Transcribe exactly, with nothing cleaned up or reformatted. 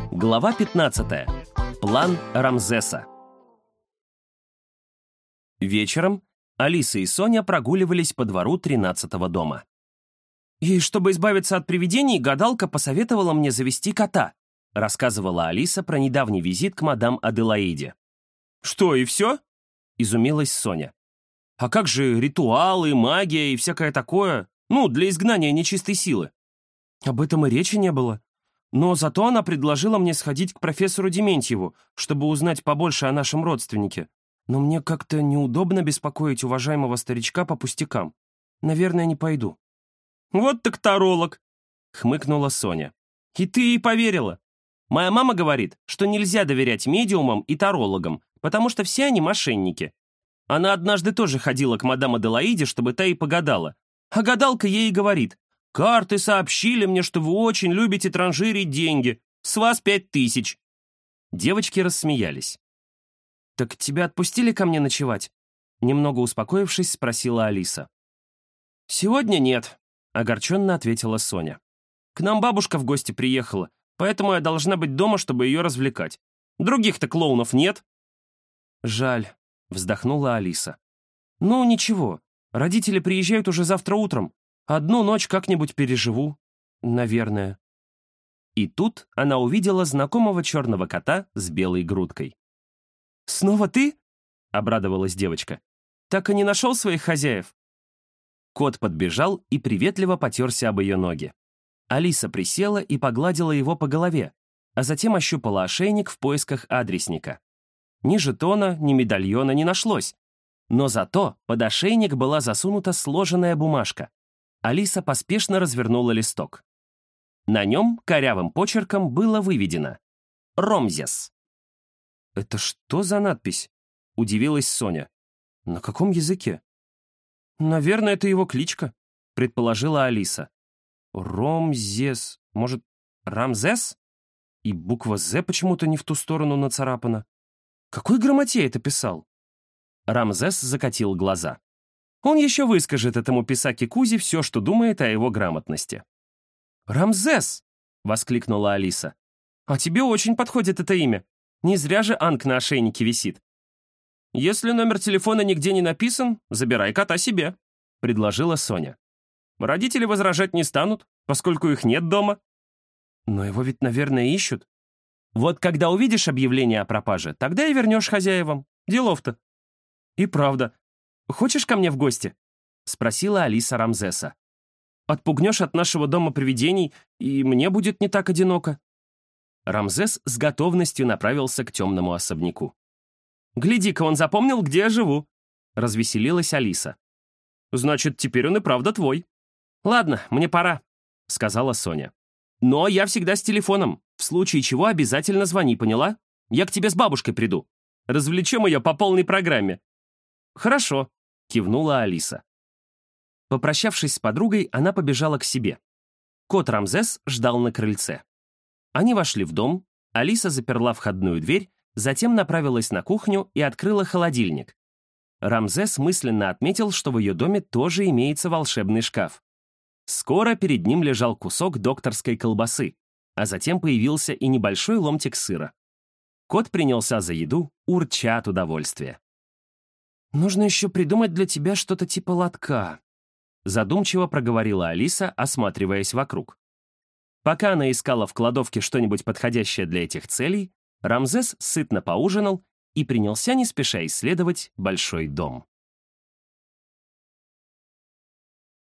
Глава пятнадцатая. План Рамзеса. Вечером Алиса и Соня прогуливались по двору тринадцатого дома. «И чтобы избавиться от привидений, гадалка посоветовала мне завести кота», рассказывала Алиса про недавний визит к мадам Аделаиде. «Что, и все?» — изумилась Соня. «А как же ритуалы, магия и всякое такое? Ну, для изгнания нечистой силы». «Об этом и речи не было. Но зато она предложила мне сходить к профессору Дементьеву, чтобы узнать побольше о нашем родственнике. Но мне как-то неудобно беспокоить уважаемого старичка по пустякам. Наверное, не пойду». «Вот так таролог!» — хмыкнула Соня. «И ты ей поверила? Моя мама говорит, что нельзя доверять медиумам и тарологам, потому что все они мошенники. Она однажды тоже ходила к мадам Аделаиде, чтобы та ей погадала. А гадалка ей и говорит: «Карты сообщили мне, что вы очень любите транжирить деньги. С вас пять тысяч». Девочки рассмеялись. «Так тебя отпустили ко мне ночевать?» Немного успокоившись, спросила Алиса. «Сегодня нет», — огорченно ответила Соня. «К нам бабушка в гости приехала, поэтому я должна быть дома, чтобы ее развлекать. Других-то клоунов нет». «Жаль», — вздохнула Алиса. «Ну, ничего, родители приезжают уже завтра утром. Одну ночь как-нибудь переживу. Наверное». И тут она увидела знакомого черного кота с белой грудкой. «Снова ты?» — обрадовалась девочка. «Так и не нашел своих хозяев?» Кот подбежал и приветливо потерся об ее ноги. Алиса присела и погладила его по голове, а затем ощупала ошейник в поисках адресника. Ни жетона, ни медальона не нашлось. Но зато под ошейник была засунута сложенная бумажка. Алиса поспешно развернула листок. На нем корявым почерком было выведено «Ромзес». «Это что за надпись?» — удивилась Соня. «На каком языке?» «Наверное, это его кличка», — предположила Алиса. «Ромзес. Может, Рамзес? И буква «З» почему-то не в ту сторону нацарапана. Какой грамотей это писал?» Рамзес закатил глаза. Он еще выскажет этому писаке Кузе все, что думает о его грамотности. «Рамзес!» — воскликнула Алиса. «А тебе очень подходит это имя. Не зря же Анг на ошейнике висит». «Если номер телефона нигде не написан, забирай кота себе», — предложила Соня. «Родители возражать не станут, поскольку их нет дома». «Но его ведь, наверное, ищут». «Вот когда увидишь объявление о пропаже, тогда и вернешь хозяевам. Делов-то». «И правда. Хочешь ко мне в гости?» — спросила Алиса Рамзеса. «Отпугнешь от нашего дома привидений, и мне будет не так одиноко». Рамзес с готовностью направился к темному особняку. «Гляди-ка, он запомнил, где я живу», — развеселилась Алиса. «Значит, теперь он и правда твой». «Ладно, мне пора», — сказала Соня. «Но я всегда с телефоном. В случае чего обязательно звони, поняла? Я к тебе с бабушкой приду. Развлечем ее по полной программе». «Хорошо», — кивнула Алиса. Попрощавшись с подругой, она побежала к себе. Кот Рамзес ждал на крыльце. Они вошли в дом, Алиса заперла входную дверь, затем направилась на кухню и открыла холодильник. Рамзес мысленно отметил, что в ее доме тоже имеется волшебный шкаф. Скоро перед ним лежал кусок докторской колбасы, а затем появился и небольшой ломтик сыра. Кот принялся за еду, урча от удовольствия. «Нужно еще придумать для тебя что-то типа лотка», задумчиво проговорила Алиса, осматриваясь вокруг. Пока она искала в кладовке что-нибудь подходящее для этих целей, Рамзес сытно поужинал и принялся не спеша исследовать большой дом.